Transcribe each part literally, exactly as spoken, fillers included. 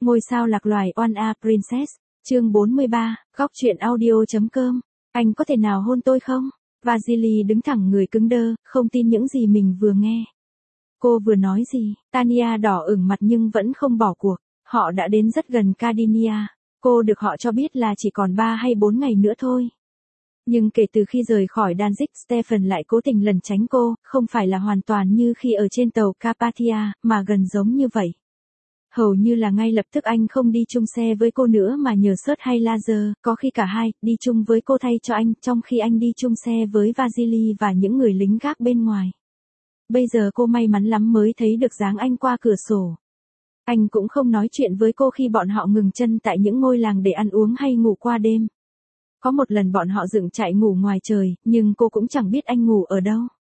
Ngôi sao lạc loài One A Princess, chương bốn mươi ba, góc truyện audio.com. Anh có thể nào hôn tôi không? Vasily đứng thẳng người cứng đơ, không tin những gì mình vừa nghe. Cô vừa nói gì? Tanya đỏ ửng mặt nhưng vẫn không bỏ cuộc. Họ đã đến rất gần Cardinia. Cô được họ cho biết là chỉ còn ba hay bốn ngày nữa thôi. Nhưng kể từ khi rời khỏi Danzig, Stefan lại cố tình lẩn tránh cô, không phải là hoàn toàn như khi ở trên tàu Carpathia, mà gần giống như vậy. Hầu như là ngay lập tức anh không đi chung xe với cô nữa mà nhờ Surt hay Laser, có khi cả hai, đi chung với cô thay cho anh, trong khi anh đi chung xe với Vasily và những người lính gác bên ngoài. Bây giờ cô may mắn lắm mới thấy được dáng anh qua cửa sổ. Anh cũng không nói chuyện với cô khi bọn họ ngừng chân tại những ngôi làng để ăn uống hay ngủ qua đêm. Có một lần bọn họ dựng trại ngủ ngoài trời, nhưng cô cũng chẳng biết anh ngủ ở đâu.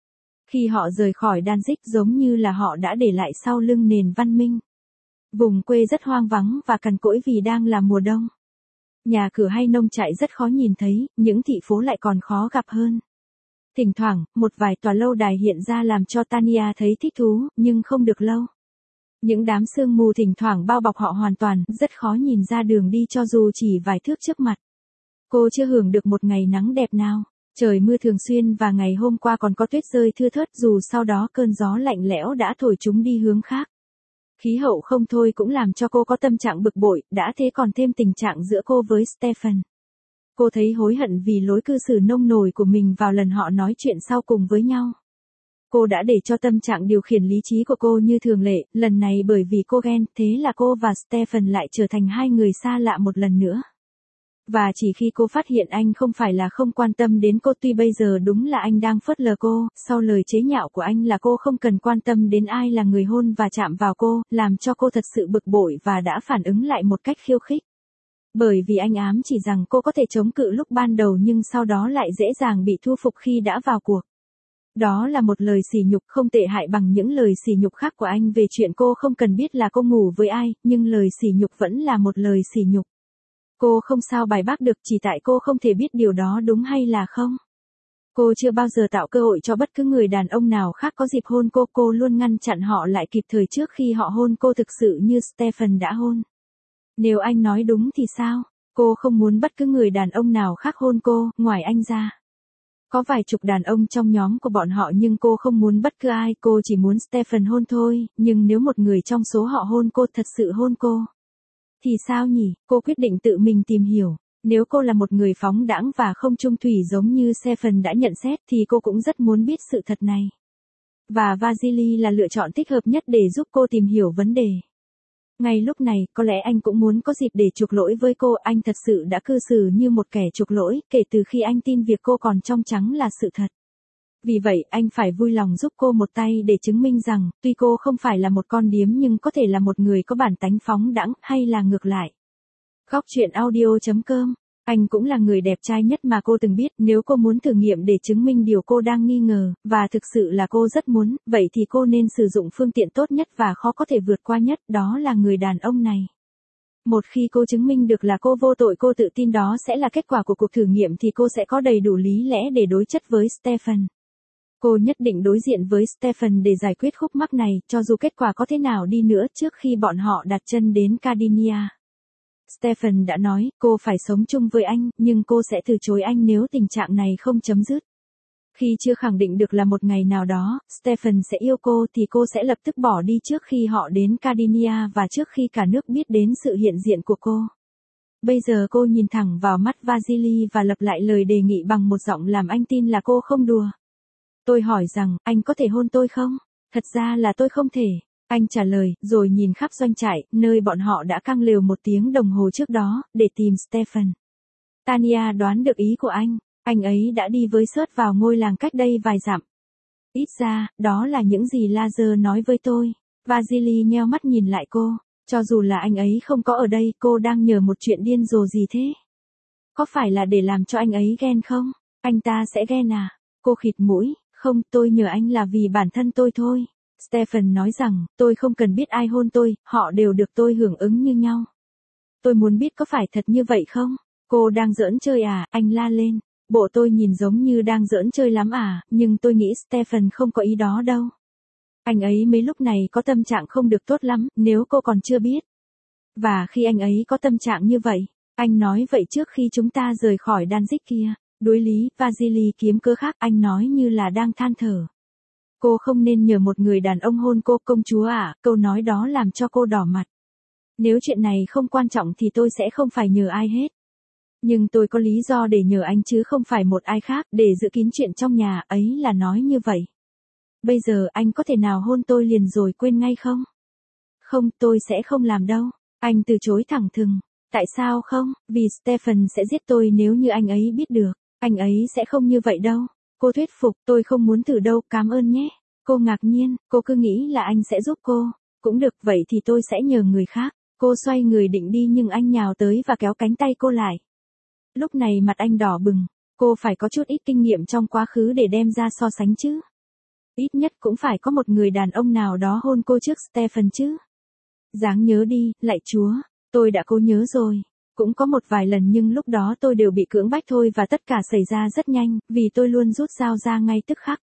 Khi họ rời khỏi Danzig giống như là họ đã để lại sau lưng nền văn minh. Vùng quê rất hoang vắng và cằn cỗi vì đang là mùa đông. Nhà cửa hay nông trại rất khó nhìn thấy, những thị phố lại còn khó gặp hơn. Thỉnh thoảng, một vài tòa lâu đài hiện ra làm cho Tanya thấy thích thú, nhưng không được lâu. Những đám sương mù thỉnh thoảng bao bọc họ hoàn toàn, rất khó nhìn ra đường đi cho dù chỉ vài thước trước mặt. Cô chưa hưởng được một ngày nắng đẹp nào. Trời mưa thường xuyên và ngày hôm qua còn có tuyết rơi thưa thớt dù sau đó cơn gió lạnh lẽo đã thổi chúng đi hướng khác. Khí hậu không thôi cũng làm cho cô có tâm trạng bực bội, đã thế còn thêm tình trạng giữa cô với Stefan. Cô thấy hối hận vì lối cư xử nông nổi của mình vào lần họ nói chuyện sau cùng với nhau. Cô đã để cho tâm trạng điều khiển lý trí của cô như thường lệ, lần này bởi vì cô ghen, thế là cô và Stefan lại trở thành hai người xa lạ một lần nữa. Và chỉ khi cô phát hiện anh không phải là không quan tâm đến cô, tuy bây giờ đúng là anh đang phớt lờ cô, sau lời chế nhạo của anh là cô không cần quan tâm đến ai là người hôn và chạm vào cô, làm cho cô thật sự bực bội và đã phản ứng lại một cách khiêu khích. Bởi vì anh ám chỉ rằng cô có thể chống cự lúc ban đầu nhưng sau đó lại dễ dàng bị thu phục khi đã vào cuộc. Đó là một lời sỉ nhục không tệ hại bằng những lời sỉ nhục khác của anh về chuyện cô không cần biết là cô ngủ với ai, nhưng lời sỉ nhục vẫn là một lời sỉ nhục. Cô không sao bài bác được chỉ tại cô không thể biết điều đó đúng hay là không. Cô chưa bao giờ tạo cơ hội cho bất cứ người đàn ông nào khác có dịp hôn cô, cô luôn ngăn chặn họ lại kịp thời trước khi họ hôn cô thực sự như Stefan đã hôn. Nếu anh nói đúng thì sao? Cô không muốn bất cứ người đàn ông nào khác hôn cô, ngoài anh ra. Có vài chục đàn ông trong nhóm của bọn họ nhưng cô không muốn bất cứ ai, cô chỉ muốn Stefan hôn thôi, nhưng nếu một người trong số họ hôn cô thật sự hôn cô. Thì sao nhỉ? Cô quyết định tự mình tìm hiểu. Nếu cô là một người phóng đãng và không chung thủy giống như Stefan đã nhận xét thì cô cũng rất muốn biết sự thật này. Và Vasily là lựa chọn thích hợp nhất để giúp cô tìm hiểu vấn đề. Ngay lúc này, có lẽ anh cũng muốn có dịp để chuộc lỗi với cô, anh thật sự đã cư xử như một kẻ chuộc lỗi, kể từ khi anh tin việc cô còn trong trắng là sự thật. Vì vậy, anh phải vui lòng giúp cô một tay để chứng minh rằng, tuy cô không phải là một con điếm nhưng có thể là một người có bản tánh phóng đãng, hay là ngược lại. Góc truyện audio.com. Anh cũng là người đẹp trai nhất mà cô từng biết, nếu cô muốn thử nghiệm để chứng minh điều cô đang nghi ngờ, và thực sự là cô rất muốn, vậy thì cô nên sử dụng phương tiện tốt nhất và khó có thể vượt qua nhất, đó là người đàn ông này. Một khi cô chứng minh được là cô vô tội, cô tự tin đó sẽ là kết quả của cuộc thử nghiệm thì cô sẽ có đầy đủ lý lẽ để đối chất với Stefan. Cô nhất định đối diện với Stefan để giải quyết khúc mắc này, cho dù kết quả có thế nào đi nữa trước khi bọn họ đặt chân đến Cardinia. Stefan đã nói, cô phải sống chung với anh, nhưng cô sẽ từ chối anh nếu tình trạng này không chấm dứt. Khi chưa khẳng định được là một ngày nào đó, Stefan sẽ yêu cô thì cô sẽ lập tức bỏ đi trước khi họ đến Cardinia và trước khi cả nước biết đến sự hiện diện của cô. Bây giờ cô nhìn thẳng vào mắt Vasily và lặp lại lời đề nghị bằng một giọng làm anh tin là cô không đùa. Tôi hỏi rằng, anh có thể hôn tôi không? Thật ra là tôi không thể. Anh trả lời, rồi nhìn khắp doanh trại, nơi bọn họ đã căng lều một tiếng đồng hồ trước đó, để tìm Stefan. Tanya đoán được ý của anh. Anh ấy đã đi với Surt vào ngôi làng cách đây vài dặm. Ít ra, đó là những gì Laser nói với tôi. Vasily nheo mắt nhìn lại cô. Cho dù là anh ấy không có ở đây, cô đang nhờ một chuyện điên rồ gì thế? Có phải là để làm cho anh ấy ghen không? Anh ta sẽ ghen à? Cô khịt mũi. Không, tôi nhờ anh là vì bản thân tôi thôi. Stefan nói rằng, tôi không cần biết ai hôn tôi, họ đều được tôi hưởng ứng như nhau. Tôi muốn biết có phải thật như vậy không? Cô đang giỡn chơi à? Anh la lên. Bộ tôi nhìn giống như đang giỡn chơi lắm à, nhưng tôi nghĩ Stefan không có ý đó đâu. Anh ấy mấy lúc này có tâm trạng không được tốt lắm, nếu cô còn chưa biết. Và khi anh ấy có tâm trạng như vậy, anh nói vậy trước khi chúng ta rời khỏi Danzig kia, đối lý, Vasily kiếm cớ khác, anh nói như là đang than thở. Cô không nên nhờ một người đàn ông hôn cô, công chúa ạ, câu nói đó làm cho cô đỏ mặt. Nếu chuyện này không quan trọng thì tôi sẽ không phải nhờ ai hết. Nhưng tôi có lý do để nhờ anh chứ không phải một ai khác, để giữ kín chuyện trong nhà, ấy là nói như vậy. Bây giờ anh có thể nào hôn tôi liền rồi quên ngay không? Không, tôi sẽ không làm đâu. Anh từ chối thẳng thừng. Tại sao không? Vì Stephen sẽ giết tôi nếu như anh ấy biết được. Anh ấy sẽ không như vậy đâu. Cô thuyết phục, tôi không muốn thử đâu, cảm ơn nhé. Cô ngạc nhiên, cô cứ nghĩ là anh sẽ giúp cô. Cũng được, vậy thì tôi sẽ nhờ người khác. Cô xoay người định đi nhưng anh nhào tới và kéo cánh tay cô lại. Lúc này mặt anh đỏ bừng. Cô phải có chút ít kinh nghiệm trong quá khứ để đem ra so sánh chứ. Ít nhất cũng phải có một người đàn ông nào đó hôn cô trước Stephen chứ. Dáng nhớ đi, lạy Chúa. Tôi đã cố nhớ rồi. Cũng có một vài lần nhưng lúc đó tôi đều bị cưỡng bách thôi và tất cả xảy ra rất nhanh, vì tôi luôn rút dao ra ngay tức khắc.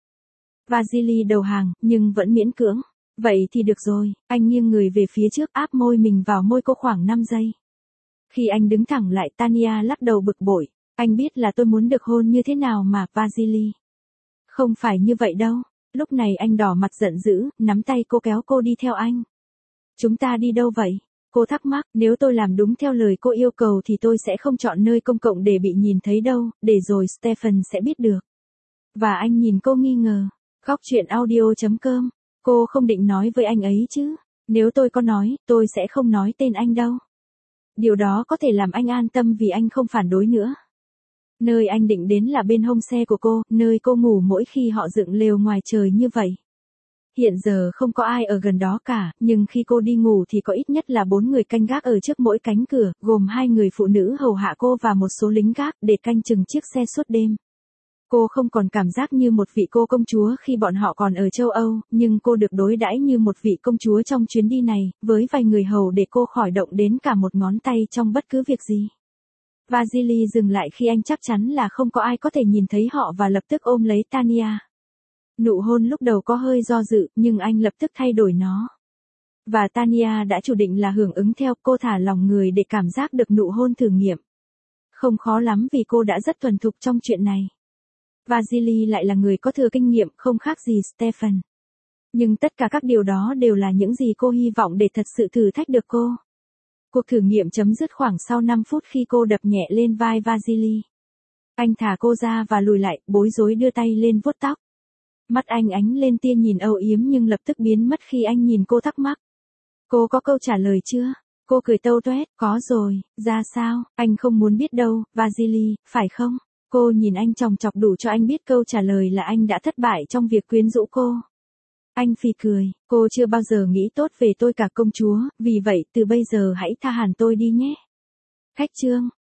Vasily đầu hàng, nhưng vẫn miễn cưỡng. Vậy thì được rồi, anh nghiêng người về phía trước áp môi mình vào môi cô khoảng năm giây. Khi anh đứng thẳng lại, Tanya lắc đầu bực bội. Anh biết là tôi muốn được hôn như thế nào mà, Vasily. Không phải như vậy đâu. Lúc này anh đỏ mặt giận dữ, nắm tay cô kéo cô đi theo anh. Chúng ta đi đâu vậy? Cô thắc mắc, nếu tôi làm đúng theo lời cô yêu cầu thì tôi sẽ không chọn nơi công cộng để bị nhìn thấy đâu, để rồi Stephen sẽ biết được. Và anh nhìn cô nghi ngờ. Góc chuyện audio chấm com. Cô không định nói với anh ấy chứ? Nếu tôi có nói, tôi sẽ không nói tên anh đâu. Điều đó có thể làm anh an tâm vì anh không phản đối nữa. Nơi anh định đến là bên hông xe của cô, nơi cô ngủ mỗi khi họ dựng lều ngoài trời như vậy. Hiện giờ không có ai ở gần đó cả, nhưng khi cô đi ngủ thì có ít nhất là bốn người canh gác ở trước mỗi cánh cửa, gồm hai người phụ nữ hầu hạ cô và một số lính gác để canh chừng chiếc xe suốt đêm. Cô không còn cảm giác như một vị cô công chúa khi bọn họ còn ở châu Âu, nhưng cô được đối đãi như một vị công chúa trong chuyến đi này, với vài người hầu để cô khỏi động đến cả một ngón tay trong bất cứ việc gì. Vasily dừng lại khi anh chắc chắn là không có ai có thể nhìn thấy họ và lập tức ôm lấy Tanya. Nụ hôn lúc đầu có hơi do dự, nhưng anh lập tức thay đổi nó. Và Tanya đã chủ định là hưởng ứng theo, cô thả lòng người để cảm giác được nụ hôn thử nghiệm. Không khó lắm vì cô đã rất thuần thục trong chuyện này. Vasily lại là người có thừa kinh nghiệm, không khác gì Stephen. Nhưng tất cả các điều đó đều là những gì cô hy vọng để thật sự thử thách được cô. Cuộc thử nghiệm chấm dứt khoảng sau năm phút khi cô đập nhẹ lên vai Vasily. Anh thả cô ra và lùi lại, bối rối đưa tay lên vuốt tóc. Mắt anh ánh lên tia nhìn âu yếm nhưng lập tức biến mất khi anh nhìn cô thắc mắc. Cô có câu trả lời chưa? Cô cười tâu toét, có rồi, ra sao, anh không muốn biết đâu, Vasily, phải không? Cô nhìn anh chòng chọc đủ cho anh biết câu trả lời là anh đã thất bại trong việc quyến rũ cô. Anh phì cười, cô chưa bao giờ nghĩ tốt về tôi cả công chúa, vì vậy từ bây giờ hãy tha hẳn tôi đi nhé. Khách chương